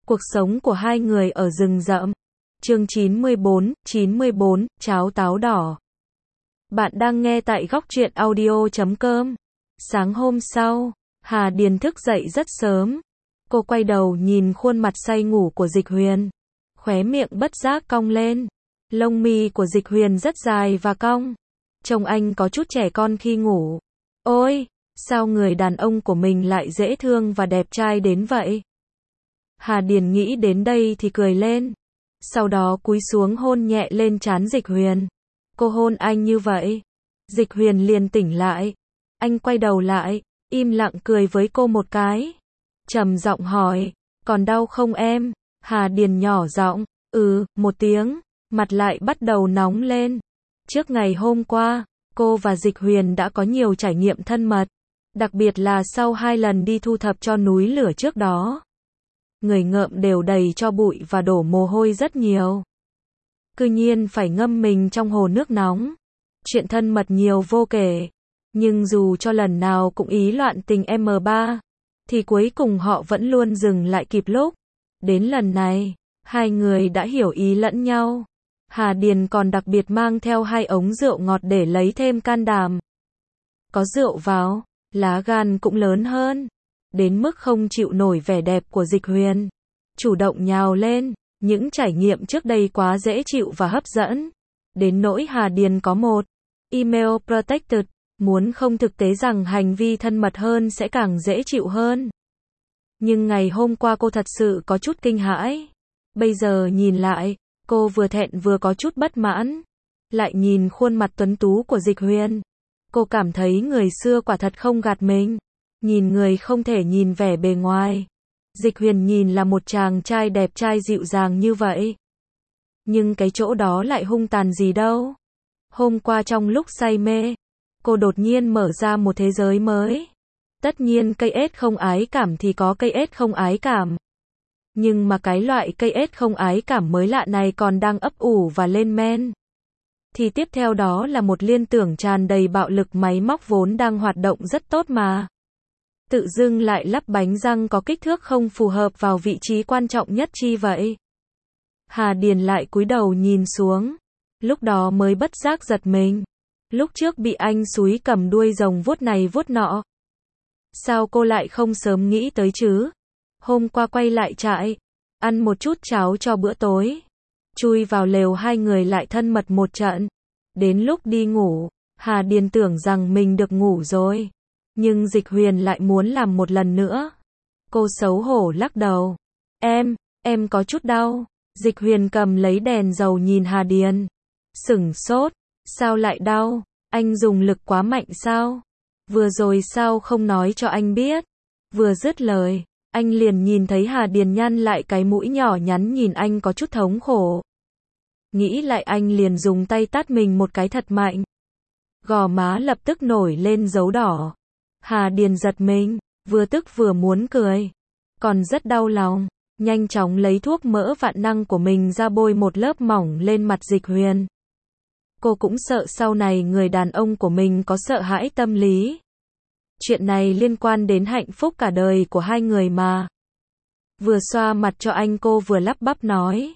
Cuộc sống của hai người ở rừng rậm. Chương 94, cháo táo đỏ. Bạn đang nghe tại góc truyện audio.com. Sáng hôm sau, Hà Điền thức dậy rất sớm. Cô quay đầu nhìn khuôn mặt say ngủ của Dịch Huyền. Khóe miệng bất giác cong lên. Lông mi của Dịch Huyền rất dài và cong. Trông anh có chút trẻ con khi ngủ. Ôi, sao người đàn ông của mình lại dễ thương và đẹp trai đến vậy? Hà Điền nghĩ đến đây thì cười lên. Sau đó cúi xuống hôn nhẹ lên trán Dịch Huyền. Cô hôn anh như vậy. Dịch Huyền liền tỉnh lại. Anh quay đầu lại, im lặng cười với cô một cái. Trầm giọng hỏi, còn đau không em? Hà Điền nhỏ giọng, một tiếng, mặt lại bắt đầu nóng lên. Trước ngày hôm qua, cô và Dịch Huyền đã có nhiều trải nghiệm thân mật. Đặc biệt là sau 2 lần đi thu thập cho núi lửa trước đó. Người ngợm đều đầy cho bụi và đổ mồ hôi rất nhiều. Cứ nhiên phải ngâm mình trong hồ nước nóng. Chuyện thân mật nhiều vô kể. Nhưng dù cho lần nào cũng ý loạn tình M3, thì cuối cùng họ vẫn luôn dừng lại kịp lúc. Đến lần này, hai người đã hiểu ý lẫn nhau. Hà Điền còn đặc biệt mang theo 2 ống rượu ngọt để lấy thêm can đảm. Có rượu vào, lá gan cũng lớn hơn. Đến mức không chịu nổi vẻ đẹp của Dịch Huyền. Chủ động nhào lên, những trải nghiệm trước đây quá dễ chịu và hấp dẫn. Đến nỗi Hà Điền có một email protected, muốn không thực tế rằng hành vi thân mật hơn sẽ càng dễ chịu hơn. Nhưng ngày hôm qua cô thật sự có chút kinh hãi. Bây giờ nhìn lại, cô vừa thẹn vừa có chút bất mãn. Lại nhìn khuôn mặt tuấn tú của Dịch Huyền. Cô cảm thấy người xưa quả thật không gạt mình. Nhìn người không thể nhìn vẻ bề ngoài. Dịch Huyền nhìn là một chàng trai đẹp trai dịu dàng như vậy. Nhưng cái chỗ đó lại hung tàn gì đâu. Hôm qua trong lúc say mê, cô đột nhiên mở ra một thế giới mới. Tất nhiên cây ếch không ái cảm thì có cây ếch không ái cảm. Nhưng mà cái loại cây ếch không ái cảm mới lạ này còn đang ấp ủ và lên men. Thì tiếp theo đó là một liên tưởng tràn đầy bạo lực máy móc vốn đang hoạt động rất tốt mà. Tự dưng lại lắp bánh răng có kích thước không phù hợp vào vị trí quan trọng nhất chi vậy? Hà Điền lại cúi đầu nhìn xuống. Lúc đó mới bất giác giật mình. Lúc trước bị anh xúi cầm đuôi rồng vuốt này vuốt nọ. Sao cô lại không sớm nghĩ tới chứ? Hôm qua quay lại trại, ăn một chút cháo cho bữa tối. Chui vào lều hai người lại thân mật một trận. Đến lúc đi ngủ, Hà Điền tưởng rằng mình được ngủ rồi. Nhưng Dịch Huyền lại muốn làm một lần nữa. Cô xấu hổ lắc đầu. Em có chút đau. Dịch Huyền cầm lấy đèn dầu nhìn Hà Điền. Sửng sốt. Sao lại đau? Anh dùng lực quá mạnh sao? Vừa rồi sao không nói cho anh biết? Vừa dứt lời, anh liền nhìn thấy Hà Điền nhăn lại cái mũi nhỏ nhắn nhìn anh có chút thống khổ. Nghĩ lại anh liền dùng tay tát mình một cái thật mạnh. Gò má lập tức nổi lên dấu đỏ. Hà Điền giật mình, vừa tức vừa muốn cười. Còn rất đau lòng, nhanh chóng lấy thuốc mỡ vạn năng của mình ra bôi một lớp mỏng lên mặt Dịch Huyền. Cô cũng sợ sau này người đàn ông của mình có sợ hãi tâm lý. Chuyện này liên quan đến hạnh phúc cả đời của hai người mà. Vừa xoa mặt cho anh cô vừa lắp bắp nói.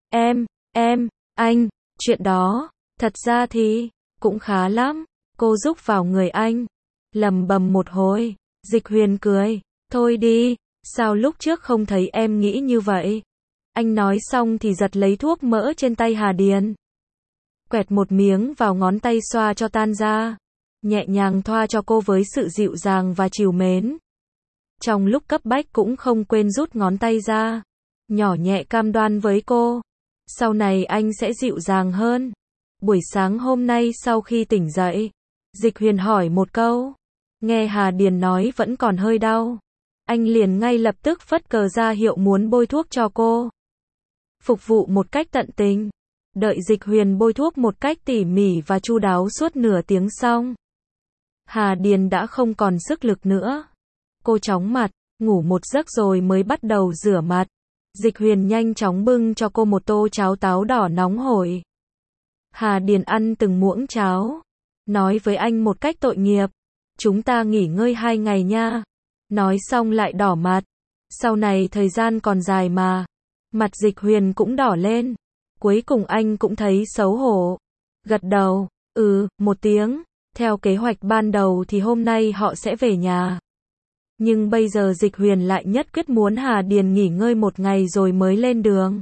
Anh, chuyện đó, thật ra thì, cũng khá lắm. Cô rúc vào người anh. Lầm bầm một hồi, Dịch Huyền cười, thôi đi, sao lúc trước không thấy em nghĩ như vậy? Anh nói xong thì giật lấy thuốc mỡ trên tay Hà Điền. Quẹt một miếng vào ngón tay xoa cho tan ra. Nhẹ nhàng thoa cho cô với sự dịu dàng và trìu mến. Trong lúc cấp bách cũng không quên rút ngón tay ra. Nhỏ nhẹ cam đoan với cô. Sau này anh sẽ dịu dàng hơn. Buổi sáng hôm nay sau khi tỉnh dậy, Dịch Huyền hỏi một câu. Nghe Hà Điền nói vẫn còn hơi đau. Anh liền ngay lập tức phất cờ ra hiệu muốn bôi thuốc cho cô. Phục vụ một cách tận tình. Đợi Dịch Huyền bôi thuốc một cách tỉ mỉ và chu đáo suốt nửa tiếng xong. Hà Điền đã không còn sức lực nữa. Cô chóng mặt, ngủ một giấc rồi mới bắt đầu rửa mặt. Dịch Huyền nhanh chóng bưng cho cô một tô cháo táo đỏ nóng hổi. Hà Điền ăn từng muỗng cháo. Nói với anh một cách tội nghiệp. Chúng ta nghỉ ngơi 2 ngày nha. Nói xong lại đỏ mặt. Sau này thời gian còn dài mà. Mặt Dịch Huyền cũng đỏ lên. Cuối cùng anh cũng thấy xấu hổ. Gật đầu, một tiếng. Theo kế hoạch ban đầu thì hôm nay họ sẽ về nhà. Nhưng bây giờ Dịch Huyền lại nhất quyết muốn Hà Điền nghỉ ngơi một ngày rồi mới lên đường.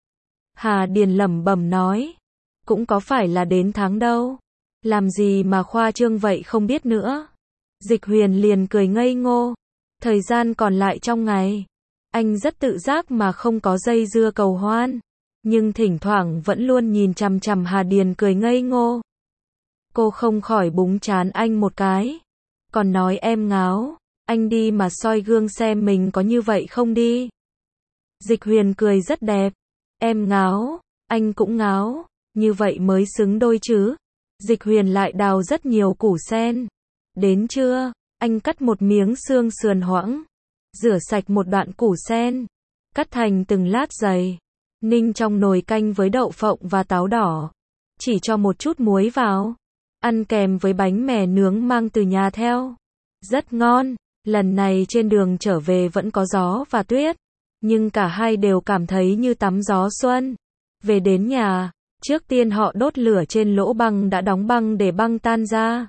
Hà Điền lẩm bẩm nói. Cũng có phải là đến tháng đâu. Làm gì mà khoa trương vậy không biết nữa. Dịch Huyền liền cười ngây ngô. Thời gian còn lại trong ngày. Anh rất tự giác mà không có dây dưa cầu hoan. Nhưng thỉnh thoảng vẫn luôn nhìn chằm chằm Hà Điền cười ngây ngô. Cô không khỏi búng trán anh một cái. Còn nói em ngáo. Anh đi mà soi gương xem mình có như vậy không đi. Dịch Huyền cười rất đẹp. Em ngáo, anh cũng ngáo. Như vậy mới xứng đôi chứ. Dịch Huyền lại đào rất nhiều củ sen. Đến trưa, anh cắt một miếng xương sườn hoãng. Rửa sạch một đoạn củ sen. Cắt thành từng lát dày. Ninh trong nồi canh với đậu phộng và táo đỏ. Chỉ cho một chút muối vào. Ăn kèm với bánh mè nướng mang từ nhà theo. Rất ngon. Lần này trên đường trở về vẫn có gió và tuyết. Nhưng cả hai đều cảm thấy như tắm gió xuân. Về đến nhà, trước tiên họ đốt lửa trên lỗ băng đã đóng băng để băng tan ra.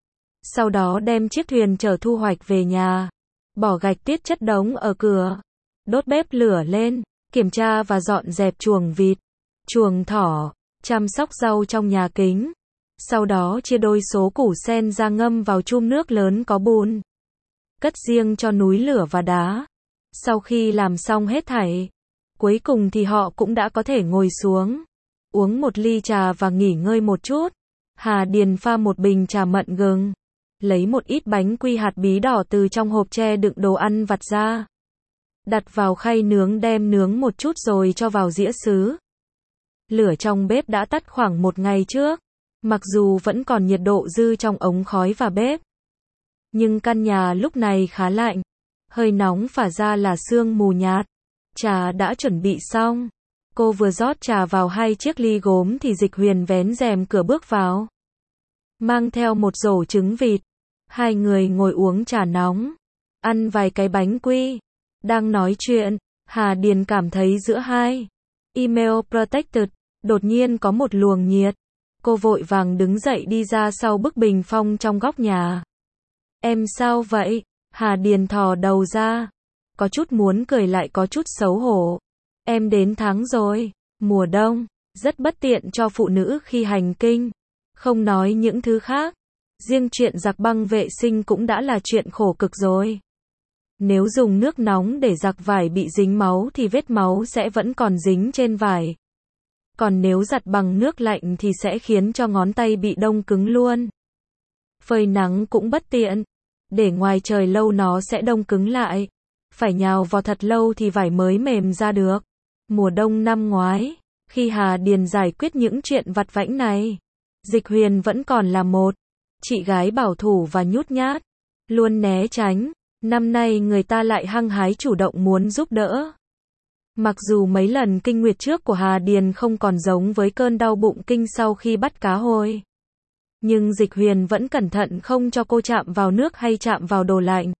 Sau đó đem chiếc thuyền chở thu hoạch về nhà. Bỏ gạch tiết chất đống ở cửa. Đốt bếp lửa lên, kiểm tra và dọn dẹp chuồng vịt, chuồng thỏ, chăm sóc rau trong nhà kính. Sau đó chia đôi số củ sen ra ngâm vào chum nước lớn có bùn. Cất riêng cho núi lửa và đá. Sau khi làm xong hết thảy, cuối cùng thì họ cũng đã có thể ngồi xuống, uống một ly trà và nghỉ ngơi một chút. Hà Điền pha một bình trà mận gừng, lấy một ít bánh quy hạt bí đỏ từ trong hộp tre đựng đồ ăn vặt ra. Đặt vào khay nướng đem nướng một chút rồi cho vào dĩa sứ. Lửa trong bếp đã tắt khoảng một ngày trước, mặc dù vẫn còn nhiệt độ dư trong ống khói và bếp. Nhưng căn nhà lúc này khá lạnh, hơi nóng phả ra là sương mù nhạt. Trà đã chuẩn bị xong. Cô vừa rót trà vào 2 chiếc ly gốm thì Dịch Huyền vén rèm cửa bước vào. Mang theo một rổ trứng vịt. Hai người ngồi uống trà nóng. Ăn vài cái bánh quy. Đang nói chuyện, Hà Điền cảm thấy giữa hai email protected, đột nhiên có một luồng nhiệt. Cô vội vàng đứng dậy đi ra sau bức bình phong trong góc nhà. Em sao vậy? Hà Điền thò đầu ra. Có chút muốn cười lại có chút xấu hổ. Em đến tháng rồi, mùa đông, rất bất tiện cho phụ nữ khi hành kinh. Không nói những thứ khác. Riêng chuyện giặt băng vệ sinh cũng đã là chuyện khổ cực rồi. Nếu dùng nước nóng để giặt vải bị dính máu thì vết máu sẽ vẫn còn dính trên vải. Còn nếu giặt bằng nước lạnh thì sẽ khiến cho ngón tay bị đông cứng luôn. Phơi nắng cũng bất tiện. Để ngoài trời lâu nó sẽ đông cứng lại. Phải nhào vào thật lâu thì vải mới mềm ra được. Mùa đông năm ngoái, khi Hà Điền giải quyết những chuyện vặt vãnh này, Dịch Huyền vẫn còn là một chị gái bảo thủ và nhút nhát, luôn né tránh. Năm nay người ta lại hăng hái chủ động muốn giúp đỡ. Mặc dù mấy lần kinh nguyệt trước của Hà Điền không còn giống với cơn đau bụng kinh sau khi bắt cá hôi. Nhưng Dịch Huyền vẫn cẩn thận không cho cô chạm vào nước hay chạm vào đồ lạnh.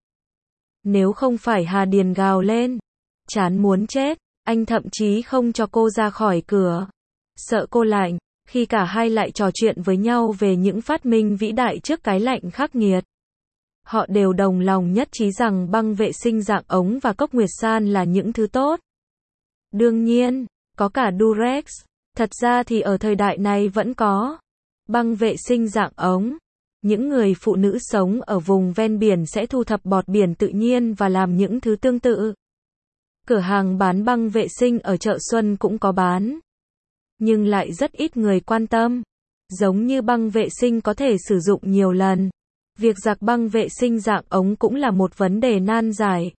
Nếu không phải Hà Điền gào lên, chán muốn chết, anh thậm chí không cho cô ra khỏi cửa. Sợ cô lạnh, khi cả hai lại trò chuyện với nhau về những phát minh vĩ đại trước cái lạnh khắc nghiệt. Họ đều đồng lòng nhất trí rằng băng vệ sinh dạng ống và cốc nguyệt san là những thứ tốt. Đương nhiên, có cả Durex. Thật ra thì ở thời đại này vẫn có băng vệ sinh dạng ống. Những người phụ nữ sống ở vùng ven biển sẽ thu thập bọt biển tự nhiên và làm những thứ tương tự. Cửa hàng bán băng vệ sinh ở chợ Xuân cũng có bán. Nhưng lại rất ít người quan tâm. Giống như băng vệ sinh có thể sử dụng nhiều lần. Việc giặt băng vệ sinh dạng ống cũng là một vấn đề nan giải.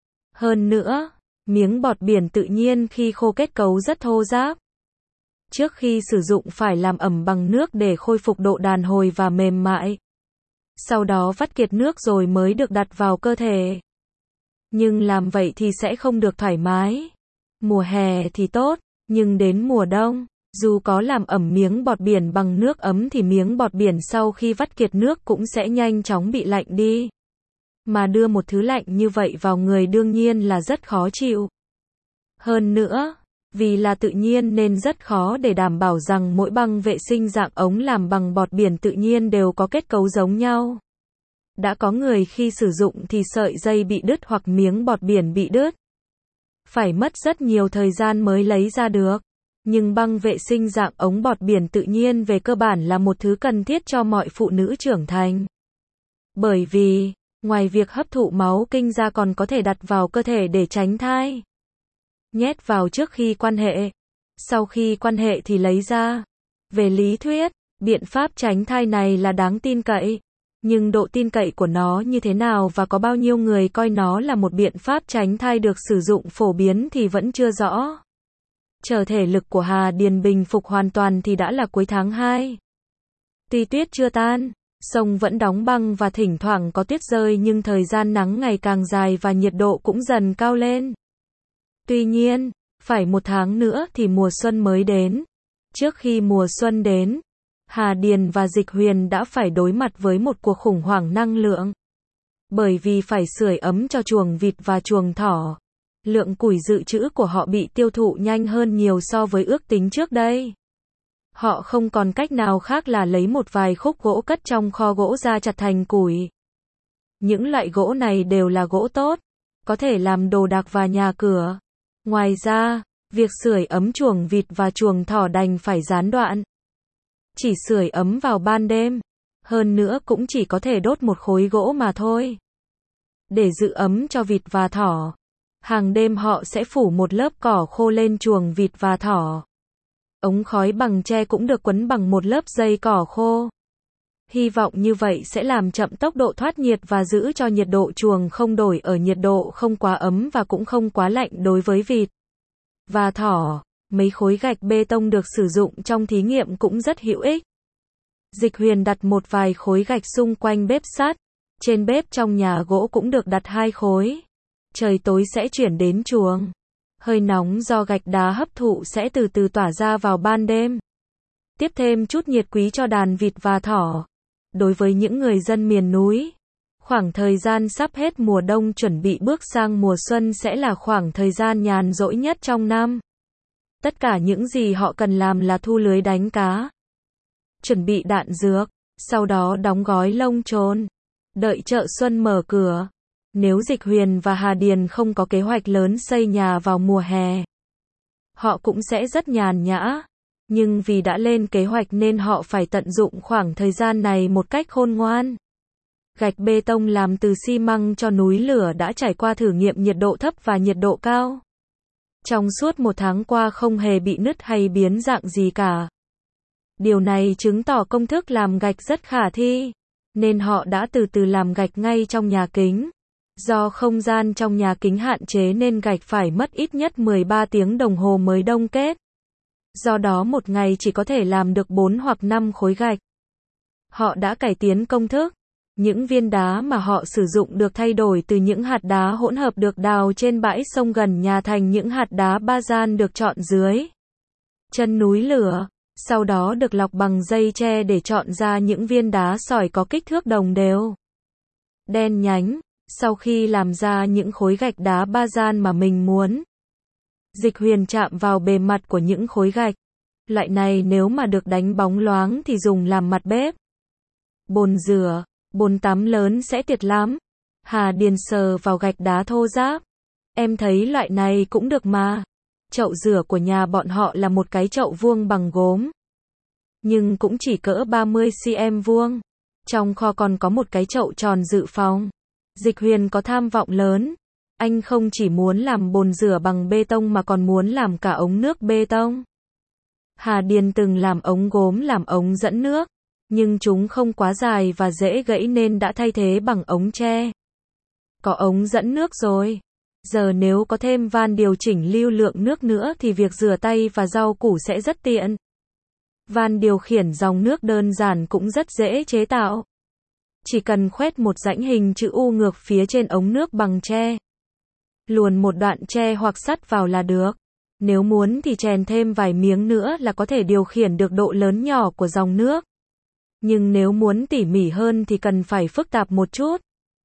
Hơn nữa, miếng bọt biển tự nhiên khi khô kết cấu rất thô ráp. Trước khi sử dụng phải làm ẩm bằng nước để khôi phục độ đàn hồi và mềm mại. Sau đó vắt kiệt nước rồi mới được đặt vào cơ thể. Nhưng làm vậy thì sẽ không được thoải mái. Mùa hè thì tốt, nhưng đến mùa đông, dù có làm ẩm miếng bọt biển bằng nước ấm thì miếng bọt biển sau khi vắt kiệt nước cũng sẽ nhanh chóng bị lạnh đi. Mà đưa một thứ lạnh như vậy vào người đương nhiên là rất khó chịu. Hơn nữa, vì là tự nhiên nên rất khó để đảm bảo rằng mỗi băng vệ sinh dạng ống làm bằng bọt biển tự nhiên đều có kết cấu giống nhau. Đã có người khi sử dụng thì sợi dây bị đứt hoặc miếng bọt biển bị đứt. Phải mất rất nhiều thời gian mới lấy ra được. Nhưng băng vệ sinh dạng ống bọt biển tự nhiên về cơ bản là một thứ cần thiết cho mọi phụ nữ trưởng thành. Bởi vì, ngoài việc hấp thụ máu kinh ra còn có thể đặt vào cơ thể để tránh thai. Nhét vào trước khi quan hệ. Sau khi quan hệ thì lấy ra. Về lý thuyết, biện pháp tránh thai này là đáng tin cậy. Nhưng độ tin cậy của nó như thế nào và có bao nhiêu người coi nó là một biện pháp tránh thai được sử dụng phổ biến thì vẫn chưa rõ. Chờ thể lực của Hà Điền bình phục hoàn toàn thì đã là cuối tháng 2. Tuy tuyết chưa tan, sông vẫn đóng băng và thỉnh thoảng có tuyết rơi nhưng thời gian nắng ngày càng dài và nhiệt độ cũng dần cao lên. Tuy nhiên, phải một tháng nữa thì mùa xuân mới đến. Trước khi mùa xuân đến, Hà Điền và Dịch Huyền đã phải đối mặt với một cuộc khủng hoảng năng lượng. Bởi vì phải sưởi ấm cho chuồng vịt và chuồng thỏ. Lượng củi dự trữ của họ bị tiêu thụ nhanh hơn nhiều so với ước tính trước đây. Họ không còn cách nào khác là lấy một vài khúc gỗ cất trong kho gỗ ra chặt thành củi. Những loại gỗ này đều là gỗ tốt, có thể làm đồ đạc và nhà cửa. Ngoài ra, việc sưởi ấm chuồng vịt và chuồng thỏ đành phải gián đoạn. Chỉ sưởi ấm vào ban đêm, hơn nữa cũng chỉ có thể đốt một khối gỗ mà thôi. Để giữ ấm cho vịt và thỏ, hàng đêm họ sẽ phủ một lớp cỏ khô lên chuồng vịt và thỏ. Ống khói bằng tre cũng được quấn bằng một lớp dây cỏ khô. Hy vọng như vậy sẽ làm chậm tốc độ thoát nhiệt và giữ cho nhiệt độ chuồng không đổi ở nhiệt độ không quá ấm và cũng không quá lạnh đối với vịt và thỏ. Mấy khối gạch bê tông được sử dụng trong thí nghiệm cũng rất hữu ích. Dịch Huyền đặt một vài khối gạch xung quanh bếp sắt. Trên bếp trong nhà gỗ cũng được đặt 2 khối. Trời tối sẽ chuyển đến chuồng. Hơi nóng do gạch đá hấp thụ sẽ từ từ tỏa ra vào ban đêm. Tiếp thêm chút nhiệt quý cho đàn vịt và thỏ. Đối với những người dân miền núi, khoảng thời gian sắp hết mùa đông chuẩn bị bước sang mùa xuân sẽ là khoảng thời gian nhàn rỗi nhất trong năm. Tất cả những gì họ cần làm là thu lưới đánh cá, chuẩn bị đạn dược, sau đó đóng gói lông trồn, đợi chợ xuân mở cửa. Nếu Dịch Huyền và Hà Điền không có kế hoạch lớn xây nhà vào mùa hè, họ cũng sẽ rất nhàn nhã. Nhưng vì đã lên kế hoạch nên họ phải tận dụng khoảng thời gian này một cách khôn ngoan. Gạch bê tông làm từ xi măng cho núi lửa đã trải qua thử nghiệm nhiệt độ thấp và nhiệt độ cao. Trong suốt một tháng qua không hề bị nứt hay biến dạng gì cả. Điều này chứng tỏ công thức làm gạch rất khả thi, nên họ đã từ từ làm gạch ngay trong nhà kính. Do không gian trong nhà kính hạn chế nên gạch phải mất ít nhất 13 tiếng đồng hồ mới đông kết. Do đó một ngày chỉ có thể làm được 4 hoặc 5 khối gạch. Họ đã cải tiến công thức. Những viên đá mà họ sử dụng được thay đổi từ những hạt đá hỗn hợp được đào trên bãi sông gần nhà thành những hạt đá bazan được chọn dưới chân núi lửa. Sau đó được lọc bằng dây tre để chọn ra những viên đá sỏi có kích thước đồng đều, đen nhánh. Sau khi làm ra những khối gạch đá bazan mà mình muốn, Dịch Huyền chạm vào bề mặt của những khối gạch. Loại này nếu mà được đánh bóng loáng thì dùng làm mặt bếp, bồn rửa, bồn tắm lớn sẽ tuyệt lắm. Hà Điền sờ vào gạch đá thô ráp. Em thấy loại này cũng được mà. Chậu rửa của nhà bọn họ là một cái chậu vuông bằng gốm, nhưng cũng chỉ cỡ 30 cm vuông. Trong kho còn có một cái chậu tròn dự phòng. Dịch Huyền có tham vọng lớn. Anh không chỉ muốn làm bồn rửa bằng bê tông mà còn muốn làm cả ống nước bê tông. Hà Điền từng làm ống gốm làm ống dẫn nước, nhưng chúng không quá dài và dễ gãy nên đã thay thế bằng ống tre. Có ống dẫn nước rồi. Giờ nếu có thêm van điều chỉnh lưu lượng nước nữa thì việc rửa tay và rau củ sẽ rất tiện. Van điều khiển dòng nước đơn giản cũng rất dễ chế tạo. Chỉ cần khoét một rãnh hình chữ U ngược phía trên ống nước bằng tre. Luồn một đoạn tre hoặc sắt vào là được. Nếu muốn thì chèn thêm vài miếng nữa là có thể điều khiển được độ lớn nhỏ của dòng nước. Nhưng nếu muốn tỉ mỉ hơn thì cần phải phức tạp một chút.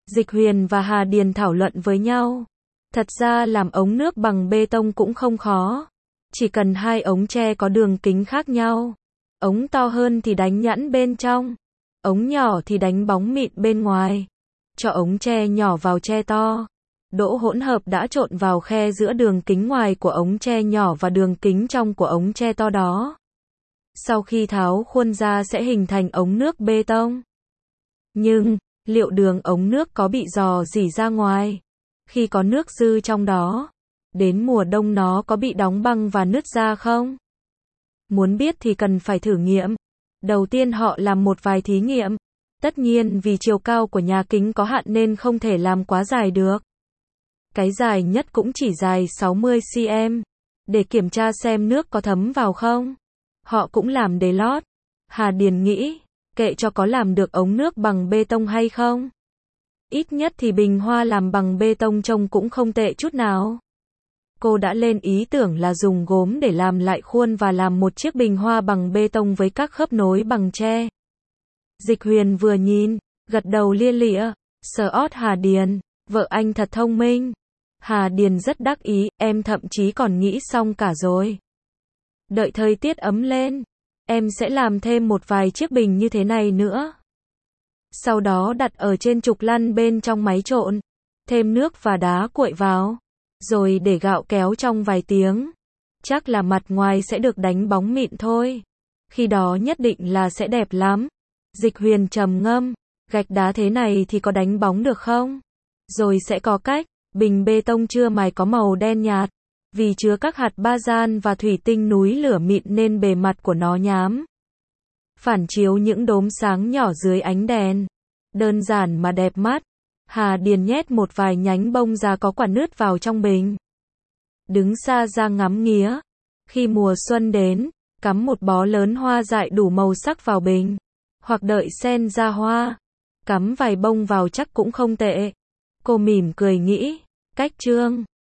Dịch Huyền và Hà Điền thảo luận với nhau. Thật ra làm ống nước bằng bê tông cũng không khó. Chỉ cần hai ống tre có đường kính khác nhau. Ống to hơn thì đánh nhẵn bên trong. Ống nhỏ thì đánh bóng mịn bên ngoài. Cho ống tre nhỏ vào tre to. Đỗ hỗn hợp đã trộn vào khe giữa đường kính ngoài của ống tre nhỏ và đường kính trong của ống tre to đó. Sau khi tháo khuôn ra sẽ hình thành ống nước bê tông. Nhưng, liệu đường ống nước có bị rò rỉ ra ngoài? Khi có nước dư trong đó, đến mùa đông nó có bị đóng băng và nứt ra không? Muốn biết thì cần phải thử nghiệm. Đầu tiên họ làm một vài thí nghiệm. Tất nhiên vì chiều cao của nhà kính có hạn nên không thể làm quá dài được. Cái dài nhất cũng chỉ dài 60 cm. Để kiểm tra xem nước có thấm vào không. Họ cũng làm để lót. Hà Điền nghĩ, kệ cho có làm được ống nước bằng bê tông hay không. Ít nhất thì bình hoa làm bằng bê tông trông cũng không tệ chút nào. Cô đã lên ý tưởng là dùng gốm để làm lại khuôn và làm một chiếc bình hoa bằng bê tông với các khớp nối bằng tre. Dịch Huyền vừa nhìn, gật đầu lia lịa, sờ ót Hà Điền, vợ anh thật thông minh. Hà Điền rất đắc ý, em thậm chí còn nghĩ xong cả rồi. Đợi thời tiết ấm lên, em sẽ làm thêm một vài chiếc bình như thế này nữa. Sau đó đặt ở trên trục lăn bên trong máy trộn, thêm nước và đá cuội vào, rồi để gạo kéo trong vài tiếng. Chắc là mặt ngoài sẽ được đánh bóng mịn thôi. Khi đó nhất định là sẽ đẹp lắm. Dịch Huyền trầm ngâm, gạch đá thế này thì có đánh bóng được không? Rồi sẽ có cách. Bình bê tông chưa mài có màu đen nhạt, vì chứa các hạt bazan và thủy tinh núi lửa mịn nên bề mặt của nó nhám. Phản chiếu những đốm sáng nhỏ dưới ánh đèn. Đơn giản mà đẹp mắt. Hà Điền nhét một vài nhánh bông già có quả nứt vào trong bình. Đứng xa ra ngắm nghía. Khi mùa xuân đến, cắm một bó lớn hoa dại đủ màu sắc vào bình. Hoặc đợi sen ra hoa. Cắm vài bông vào chắc cũng không tệ. Cô mỉm cười nghĩ, cách trương.